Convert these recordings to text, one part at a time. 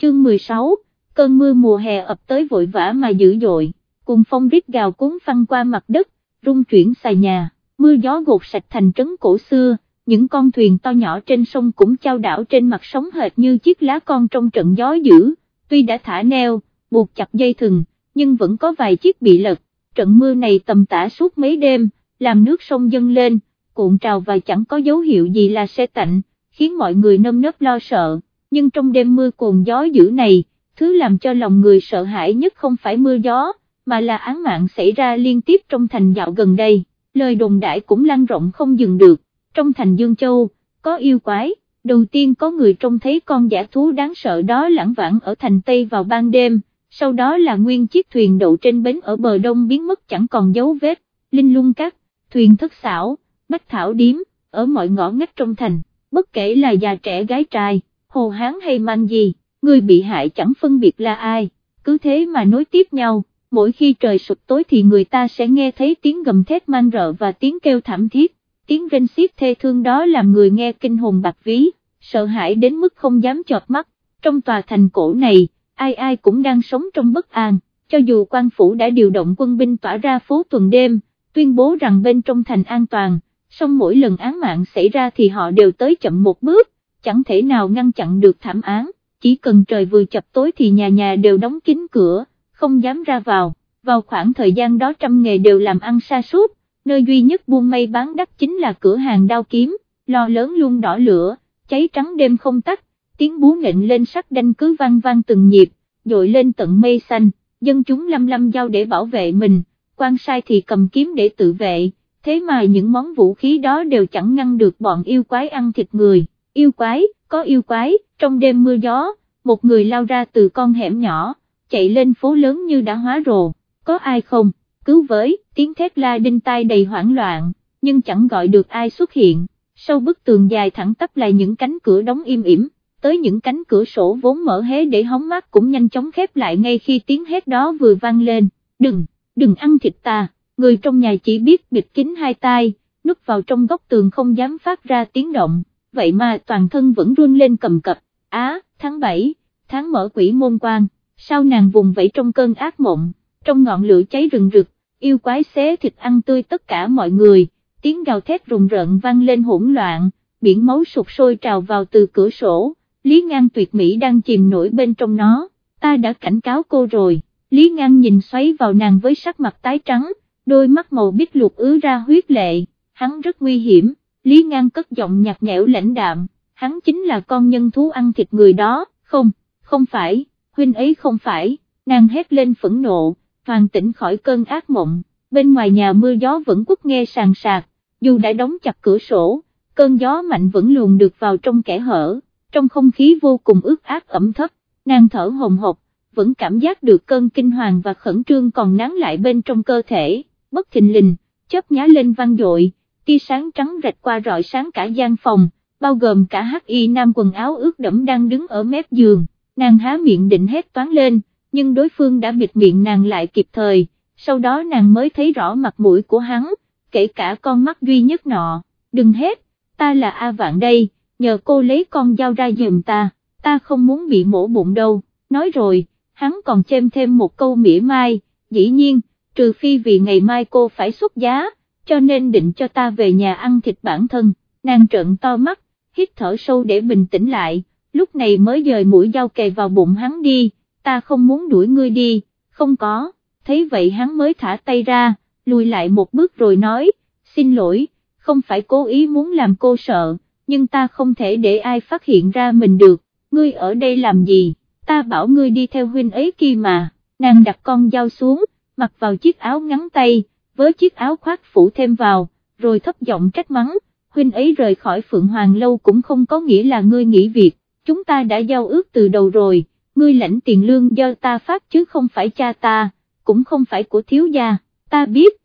chương 16, cơn mưa mùa hè ập tới vội vã mà dữ dội, cùng phong rít gào cuốn phăng qua mặt đất, rung chuyển xà nhà, mưa gió gột sạch thành trấn cổ xưa, những con thuyền to nhỏ trên sông cũng chao đảo trên mặt sóng hệt như chiếc lá con trong trận gió dữ, tuy đã thả neo, buộc chặt dây thừng, nhưng vẫn có vài chiếc bị lật, trận mưa này tầm tã suốt mấy đêm, làm nước sông dâng lên, cuộn trào và chẳng có dấu hiệu gì là se tạnh, khiến mọi người nơm nớp lo sợ, nhưng trong đêm mưa cuồng gió dữ này, thứ làm cho lòng người sợ hãi nhất không phải mưa gió, mà là án mạng xảy ra liên tiếp trong thành dạo gần đây, lời đồn đại cũng lan rộng không dừng được, trong thành Dương Châu, có yêu quái, đầu tiên có người trông thấy con dã thú đáng sợ đó lảng vảng ở thành Tây vào ban đêm, sau đó là nguyên chiếc thuyền đậu trên bến ở bờ đông biến mất chẳng còn dấu vết, linh lung các, thuyền thất xảo, bách thảo điếm, ở mọi ngõ ngách trong thành, bất kể là già trẻ gái trai, hồ hán hay man gì, người bị hại chẳng phân biệt là ai, cứ thế mà nối tiếp nhau, mỗi khi trời sụp tối thì người ta sẽ nghe thấy tiếng gầm thét man rợ và tiếng kêu thảm thiết, tiếng rên xiết thê thương đó làm người nghe kinh hồn bạt ví, sợ hãi đến mức không dám chợp mắt, trong tòa thành cổ này, ai ai cũng đang sống trong bất an, cho dù quan phủ đã điều động quân binh tỏa ra phố tuần đêm, tuyên bố rằng bên trong thành an toàn, song mỗi lần án mạng xảy ra thì họ đều tới chậm một bước, chẳng thể nào ngăn chặn được thảm án, chỉ cần trời vừa chập tối thì nhà nhà đều đóng kín cửa, không dám ra vào khoảng thời gian đó trăm nghề đều làm ăn sa sút, nơi duy nhất buôn may bán đắt chính là cửa hàng đao kiếm, lò lớn luôn đỏ lửa, cháy trắng đêm không tắt, tiếng búa nghệnh lên sắt đanh cứ vang vang từng nhịp, dội lên tận mây xanh, dân chúng lăm lăm dao để bảo vệ mình, quan sai thì cầm kiếm để tự vệ, thế mà những món vũ khí đó đều chẳng ngăn được bọn yêu quái ăn thịt người, yêu quái, có yêu quái, trong đêm mưa gió, một người lao ra từ con hẻm nhỏ, chạy lên phố lớn như đã hóa rồ, có ai không, cứu với, tiếng thét la đinh tai đầy hoảng loạn, nhưng chẳng gọi được ai xuất hiện, sau bức tường dài thẳng tắp là những cánh cửa đóng im ỉm, tới những cánh cửa sổ vốn mở hé để hóng mát cũng nhanh chóng khép lại ngay khi tiếng hét đó vừa vang lên, đừng ăn thịt ta, người trong nhà chỉ biết bịt kín hai tai, núp vào trong góc tường không dám phát ra tiếng động, vậy mà toàn thân vẫn run lên cầm cập, tháng 7, tháng mở quỷ môn quan, sao nàng vùng vẫy trong cơn ác mộng, trong ngọn lửa cháy rừng rực, yêu quái xé thịt ăn tươi tất cả mọi người, tiếng gào thét rùng rợn vang lên hỗn loạn, biển máu sục sôi trào vào từ cửa sổ, Lý Ngang tuyệt mỹ đang chìm nổi bên trong nó, ta đã cảnh cáo cô rồi, Lý Ngang nhìn xoáy vào nàng với sắc mặt tái trắng, đôi mắt màu bích luộc ứa ra huyết lệ, hắn rất nguy hiểm, Lý Ngang cất giọng nhạt nhẽo lãnh đạm, hắn chính là con nhân thú ăn thịt người đó, không phải, huynh ấy không phải, nàng hét lên phẫn nộ, hoàn tỉnh khỏi cơn ác mộng, bên ngoài nhà mưa gió vẫn quất nghe sàn sạc, dù đã đóng chặt cửa sổ, cơn gió mạnh vẫn luồn được vào trong kẽ hở, trong không khí vô cùng ướt át ẩm thấp, nàng thở hồng hộc, vẫn cảm giác được cơn kinh hoàng và khẩn trương còn nán lại bên trong cơ thể, bất thình lình, chớp nhá lên vang dội, tia sáng trắng rạch qua rọi sáng cả gian phòng, bao gồm cả hắc y nam quần áo ướt đẫm đang đứng ở mép giường, nàng há miệng định hét toáng lên, nhưng đối phương đã bịt miệng nàng lại kịp thời, sau đó nàng mới thấy rõ mặt mũi của hắn, kể cả con mắt duy nhất nọ, đừng hét, ta là A Vạn đây, nhờ cô lấy con dao ra giùm ta không muốn bị mổ bụng đâu, nói rồi, hắn còn chêm thêm một câu mỉa mai, dĩ nhiên, trừ phi vì ngày mai cô phải xuất giá, cho nên định cho ta về nhà ăn thịt bản thân, nàng trợn to mắt, hít thở sâu để bình tĩnh lại, lúc này mới dời mũi dao kề vào bụng hắn đi, ta không muốn đuổi ngươi đi, không có, thấy vậy hắn mới thả tay ra, lùi lại một bước rồi nói, xin lỗi, không phải cố ý muốn làm cô sợ, nhưng ta không thể để ai phát hiện ra mình được, ngươi ở đây làm gì, ta bảo ngươi đi theo huynh ấy kia mà, nàng đặt con dao xuống, mặc vào chiếc áo ngắn tay, với chiếc áo khoác phủ thêm vào, rồi thấp giọng trách mắng, huynh ấy rời khỏi Phượng Hoàng Lâu cũng không có nghĩa là ngươi nghỉ việc, chúng ta đã giao ước từ đầu rồi, ngươi lãnh tiền lương do ta phát chứ không phải cha ta, cũng không phải của thiếu gia, ta biết,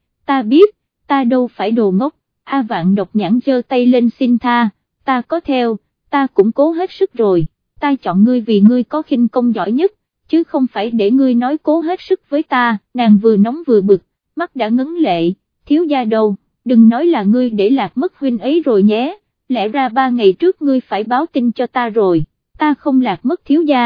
ta đâu phải đồ ngốc, A Vạn độc nhãn giơ tay lên xin tha, ta có theo, ta cũng cố hết sức rồi, ta chọn ngươi vì ngươi có khinh công giỏi nhất, chứ không phải để ngươi nói cố hết sức với ta, nàng vừa nóng vừa bực, mắt đã ngấn lệ, thiếu gia đâu, đừng nói là ngươi để lạc mất huynh ấy rồi nhé, lẽ ra 3 ngày trước ngươi phải báo tin cho ta rồi, ta không lạc mất thiếu gia,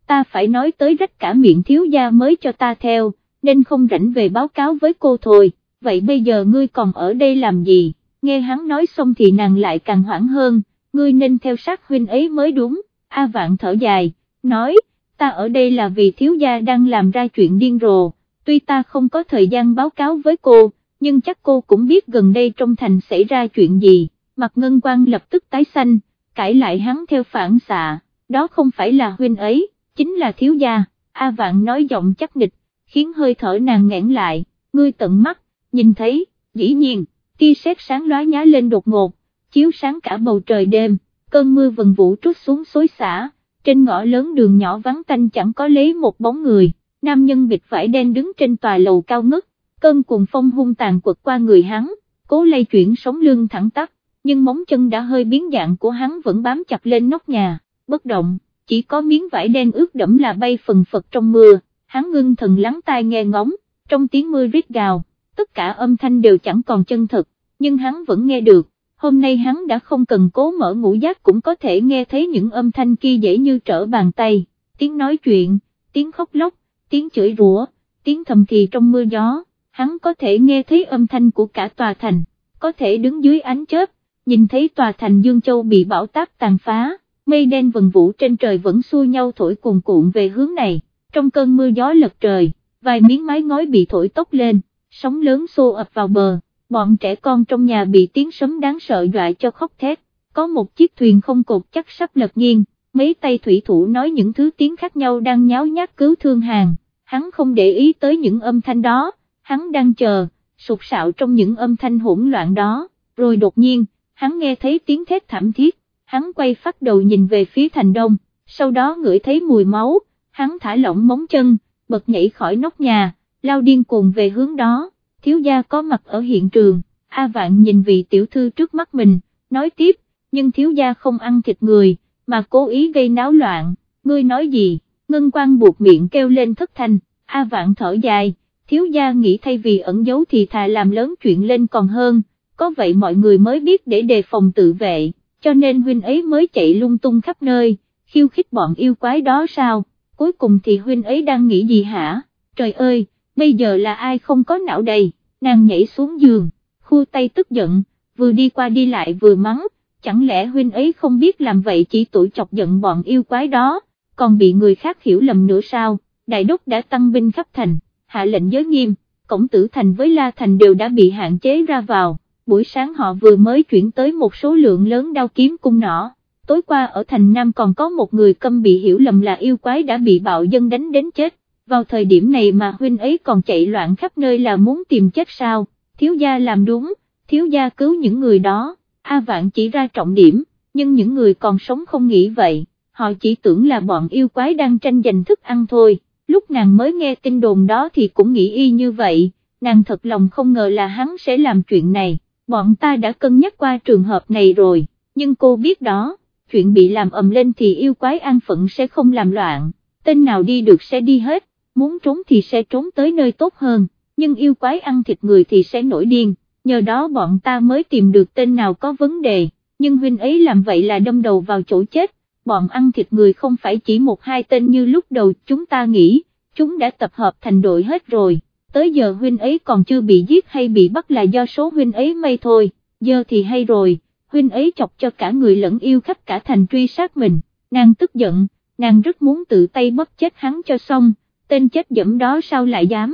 ta phải nói tới rách cả miệng thiếu gia mới cho ta theo, nên không rảnh về báo cáo với cô thôi, vậy bây giờ ngươi còn ở đây làm gì? Nghe hắn nói xong thì nàng lại càng hoảng hơn, ngươi nên theo sát huynh ấy mới đúng. A Vạn thở dài, nói, ta ở đây là vì thiếu gia đang làm ra chuyện điên rồ, tuy ta không có thời gian báo cáo với cô, nhưng chắc cô cũng biết gần đây trong thành xảy ra chuyện gì. Mặt Ngân Quang lập tức tái xanh, cãi lại hắn theo phản xạ, đó không phải là huynh ấy, chính là thiếu gia. A Vạn nói giọng chắc nịch, khiến hơi thở nàng nghẹn lại, ngươi tận mắt, nhìn thấy, dĩ nhiên, tia sét sáng lóa nhá lên đột ngột, chiếu sáng cả bầu trời đêm, cơn mưa vần vũ trút xuống xối xả, trên ngõ lớn đường nhỏ vắng tanh chẳng có lấy một bóng người, nam nhân bịt vải đen đứng trên tòa lầu cao ngất, cơn cuồng phong hung tàn quật qua người hắn, cố lay chuyển sống lưng thẳng tắp, nhưng móng chân đã hơi biến dạng của hắn vẫn bám chặt lên nóc nhà, bất động, chỉ có miếng vải đen ướt đẫm là bay phần phật trong mưa, hắn ngưng thần lắng tai nghe ngóng, trong tiếng mưa rít gào, tất cả âm thanh đều chẳng còn chân thực, nhưng hắn vẫn nghe được, hôm nay hắn đã không cần cố mở ngũ giác cũng có thể nghe thấy những âm thanh kia dễ như trở bàn tay, tiếng nói chuyện, tiếng khóc lóc, tiếng chửi rủa, tiếng thầm thì trong mưa gió, hắn có thể nghe thấy âm thanh của cả tòa thành, có thể đứng dưới ánh chớp, nhìn thấy tòa thành Dương Châu bị bão táp tàn phá, mây đen vần vũ trên trời vẫn xua nhau thổi cuồn cuộn về hướng này, trong cơn mưa gió lật trời, vài miếng mái ngói bị thổi tốc lên, sóng lớn xô ập vào bờ, bọn trẻ con trong nhà bị tiếng sấm đáng sợ dọa cho khóc thét, có một chiếc thuyền không cột chắc sắp lật nghiêng, mấy tay thủy thủ nói những thứ tiếng khác nhau đang nháo nhác cứu thương hàng, hắn không để ý tới những âm thanh đó, hắn đang chờ, sụt sạo trong những âm thanh hỗn loạn đó, rồi đột nhiên, hắn nghe thấy tiếng thét thảm thiết, hắn quay phát đầu nhìn về phía thành đông, sau đó ngửi thấy mùi máu, hắn thả lỏng móng chân, bật nhảy khỏi nóc nhà, lao điên cuồng về hướng đó, thiếu gia có mặt ở hiện trường, A Vạn nhìn vị tiểu thư trước mắt mình, nói tiếp, nhưng thiếu gia không ăn thịt người, mà cố ý gây náo loạn, ngươi nói gì? Ngân Quang buộc miệng kêu lên thất thanh, A Vạn thở dài, thiếu gia nghĩ thay vì ẩn giấu thì thà làm lớn chuyện lên còn hơn, có vậy mọi người mới biết để đề phòng tự vệ, cho nên huynh ấy mới chạy lung tung khắp nơi, khiêu khích bọn yêu quái đó sao, cuối cùng thì huynh ấy đang nghĩ gì hả, trời ơi, bây giờ là ai không có não đây, nàng nhảy xuống giường, khu tay tức giận, vừa đi qua đi lại vừa mắng, chẳng lẽ huynh ấy không biết làm vậy chỉ tủi chọc giận bọn yêu quái đó, còn bị người khác hiểu lầm nữa sao, đại đốc đã tăng binh khắp thành, hạ lệnh giới nghiêm, cổng Tử Thành với La Thành đều đã bị hạn chế ra vào, buổi sáng họ vừa mới chuyển tới một số lượng lớn đao kiếm cung nỏ, tối qua ở thành Nam còn có một người câm bị hiểu lầm là yêu quái đã bị bạo dân đánh đến chết, vào thời điểm này mà huynh ấy còn chạy loạn khắp nơi là muốn tìm chết sao, thiếu gia làm đúng, thiếu gia cứu những người đó, A Vạn chỉ ra trọng điểm, nhưng những người còn sống không nghĩ vậy, họ chỉ tưởng là bọn yêu quái đang tranh giành thức ăn thôi, lúc nàng mới nghe tin đồn đó thì cũng nghĩ y như vậy, nàng thật lòng không ngờ là hắn sẽ làm chuyện này, bọn ta đã cân nhắc qua trường hợp này rồi, nhưng cô biết đó, chuyện bị làm ầm lên thì yêu quái an phận sẽ không làm loạn, tên nào đi được sẽ đi hết, muốn trốn thì sẽ trốn tới nơi tốt hơn, nhưng yêu quái ăn thịt người thì sẽ nổi điên, nhờ đó bọn ta mới tìm được tên nào có vấn đề, nhưng huynh ấy làm vậy là đâm đầu vào chỗ chết, bọn ăn thịt người không phải chỉ một hai tên như lúc đầu chúng ta nghĩ, chúng đã tập hợp thành đội hết rồi, tới giờ huynh ấy còn chưa bị giết hay bị bắt là do số huynh ấy may thôi, giờ thì hay rồi, huynh ấy chọc cho cả người lẫn yêu khắp cả thành truy sát mình, nàng tức giận, nàng rất muốn tự tay bóp chết hắn cho xong, tên chết dẫm đó sao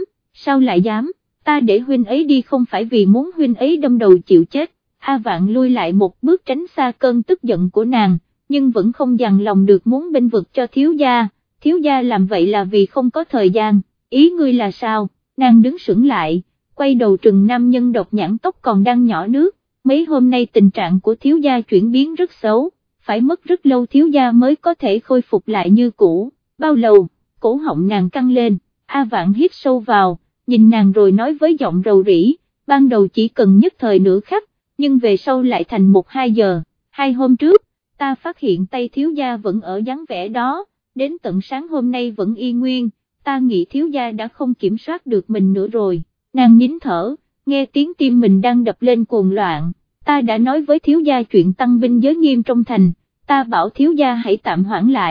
lại dám, ta để huynh ấy đi không phải vì muốn huynh ấy đâm đầu chịu chết, A Vạn lui lại một bước tránh xa cơn tức giận của nàng, nhưng vẫn không dằn lòng được muốn bênh vực cho thiếu gia làm vậy là vì không có thời gian, ý ngươi là sao, nàng đứng sững lại, quay đầu trừng nam nhân độc nhãn tóc còn đang nhỏ nước, mấy hôm nay tình trạng của thiếu gia chuyển biến rất xấu, phải mất rất lâu thiếu gia mới có thể khôi phục lại như cũ, bao lâu, cổ họng nàng căng lên, A Vạn hít sâu vào, nhìn nàng rồi nói với giọng rầu rĩ, ban đầu chỉ cần nhất thời nửa khắc, nhưng về sau lại thành 1-2 giờ, 2 hôm trước, ta phát hiện tay thiếu gia vẫn ở dáng vẻ đó, đến tận sáng hôm nay vẫn y nguyên, ta nghĩ thiếu gia đã không kiểm soát được mình nữa rồi, nàng nín thở, nghe tiếng tim mình đang đập lên cuồng loạn, ta đã nói với thiếu gia chuyện tăng binh giới nghiêm trong thành, ta bảo thiếu gia hãy tạm hoãn lại,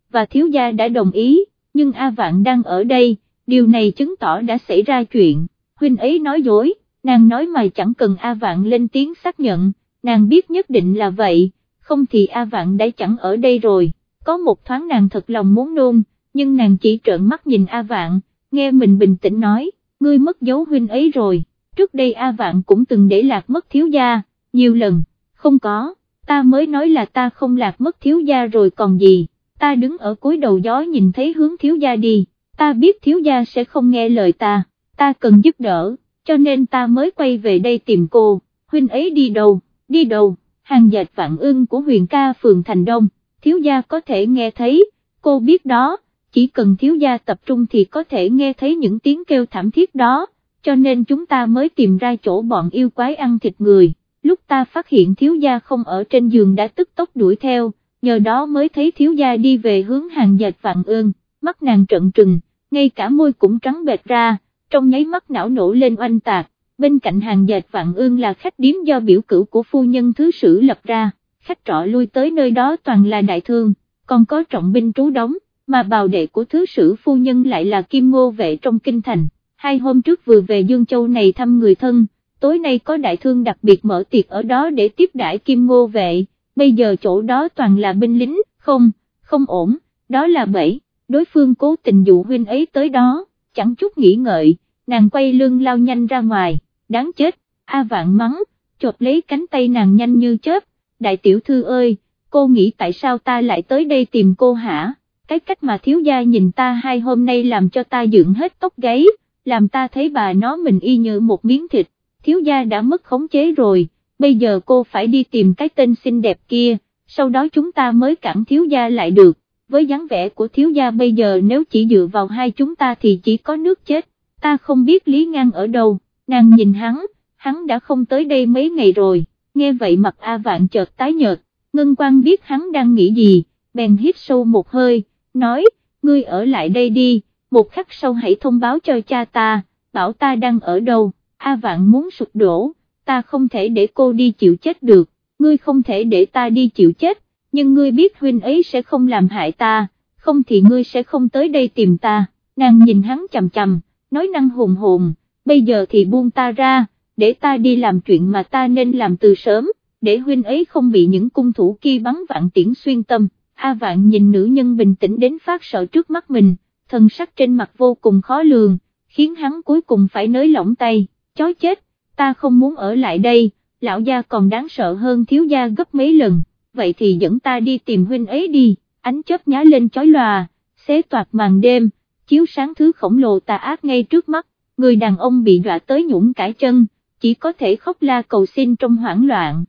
và thiếu gia đã đồng ý, nhưng A Vạn đang ở đây, điều này chứng tỏ đã xảy ra chuyện, huynh ấy nói dối, nàng nói mà chẳng cần A Vạn lên tiếng xác nhận, nàng biết nhất định là vậy, không thì A Vạn đã chẳng ở đây rồi, có một thoáng nàng thật lòng muốn nôn, nhưng nàng chỉ trợn mắt nhìn A Vạn, nghe mình bình tĩnh nói, ngươi mất dấu huynh ấy rồi, trước đây A Vạn cũng từng để lạc mất thiếu gia, nhiều lần, không có, ta mới nói là ta không lạc mất thiếu gia rồi còn gì, ta đứng ở cuối đầu gió nhìn thấy hướng thiếu gia đi, ta biết thiếu gia sẽ không nghe lời ta cần giúp đỡ, cho nên ta mới quay về đây tìm cô, huynh ấy đi đâu, hàng dệt Vạn Ưng của Huyền Ca phường Thành Đông, thiếu gia có thể nghe thấy, cô biết đó, chỉ cần thiếu gia tập trung thì có thể nghe thấy những tiếng kêu thảm thiết đó, cho nên chúng ta mới tìm ra chỗ bọn yêu quái ăn thịt người, lúc ta phát hiện thiếu gia không ở trên giường đã tức tốc đuổi theo, nhờ đó mới thấy thiếu gia đi về hướng hàng dệt Vạn Ưng, mắt nàng trợn trừng, ngay cả môi cũng trắng bệch ra, trong nháy mắt não nổ lên oanh tạc, bên cạnh hàng dệt Vạn Ưng là khách điếm do biểu cửu của phu nhân thứ sử lập ra, khách trọ lui tới nơi đó toàn là đại thương, còn có trọng binh trú đóng, mà bào đệ của thứ sử phu nhân lại là Kim Ngô vệ trong kinh thành, 2 hôm trước vừa về Dương Châu này thăm người thân, tối nay có đại thương đặc biệt mở tiệc ở đó để tiếp đãi Kim Ngô vệ, bây giờ chỗ đó toàn là binh lính, không ổn, đó là bẫy, đối phương cố tình dụ huynh ấy tới đó, chẳng chút nghĩ ngợi, nàng quay lưng lao nhanh ra ngoài, đáng chết, A Vạn mắng, chộp lấy cánh tay nàng nhanh như chớp, đại tiểu thư ơi, cô nghĩ tại sao ta lại tới đây tìm cô hả, cái cách mà thiếu gia nhìn ta 2 hôm nay làm cho ta dựng hết tóc gáy, làm ta thấy bà nó mình y như một miếng thịt, thiếu gia đã mất khống chế rồi, bây giờ cô phải đi tìm cái tên xinh đẹp kia, sau đó chúng ta mới cản thiếu gia lại được, với dáng vẻ của thiếu gia bây giờ nếu chỉ dựa vào hai chúng ta thì chỉ có nước chết, ta không biết Lý Ngang ở đâu, nàng nhìn hắn đã không tới đây mấy ngày rồi, nghe vậy mặt A Vạn chợt tái nhợt, Ngân Quang biết hắn đang nghĩ gì, bèn hít sâu một hơi, nói, ngươi ở lại đây đi, một khắc sau hãy thông báo cho cha ta, bảo ta đang ở đâu, A Vạn muốn sụp đổ, ta không thể để cô đi chịu chết được, ngươi không thể để ta đi chịu chết, nhưng ngươi biết huynh ấy sẽ không làm hại ta, không thì ngươi sẽ không tới đây tìm ta, nàng nhìn hắn chằm chằm, nói năng hùng hồn, bây giờ thì buông ta ra, để ta đi làm chuyện mà ta nên làm từ sớm, để huynh ấy không bị những cung thủ kia bắn vạn tiễn xuyên tâm. A Vạn nhìn nữ nhân bình tĩnh đến phát sợ trước mắt mình, thần sắc trên mặt vô cùng khó lường, khiến hắn cuối cùng phải nới lỏng tay, chói chết, ta không muốn ở lại đây, lão gia còn đáng sợ hơn thiếu gia gấp mấy lần, vậy thì dẫn ta đi tìm huynh ấy đi, ánh chớp nhá lên chói lòa, xé toạc màn đêm, chiếu sáng thứ khổng lồ tà ác ngay trước mắt, người đàn ông bị dọa tới nhũn cả chân, chỉ có thể khóc la cầu xin trong hoảng loạn,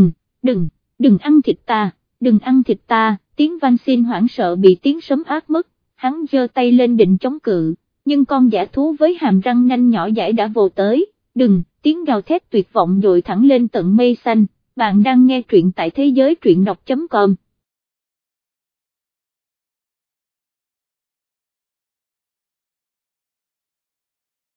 đừng ăn thịt ta, đừng ăn thịt ta, tiếng van xin hoảng sợ bị tiếng sấm át mất, hắn giơ tay lên định chống cự, nhưng con dã thú với hàm răng nanh nhỏ dãi đã vồ tới, tiếng gào thét tuyệt vọng dội thẳng lên tận mây xanh, bạn đang nghe truyện tại thế giới truyện đọc.com.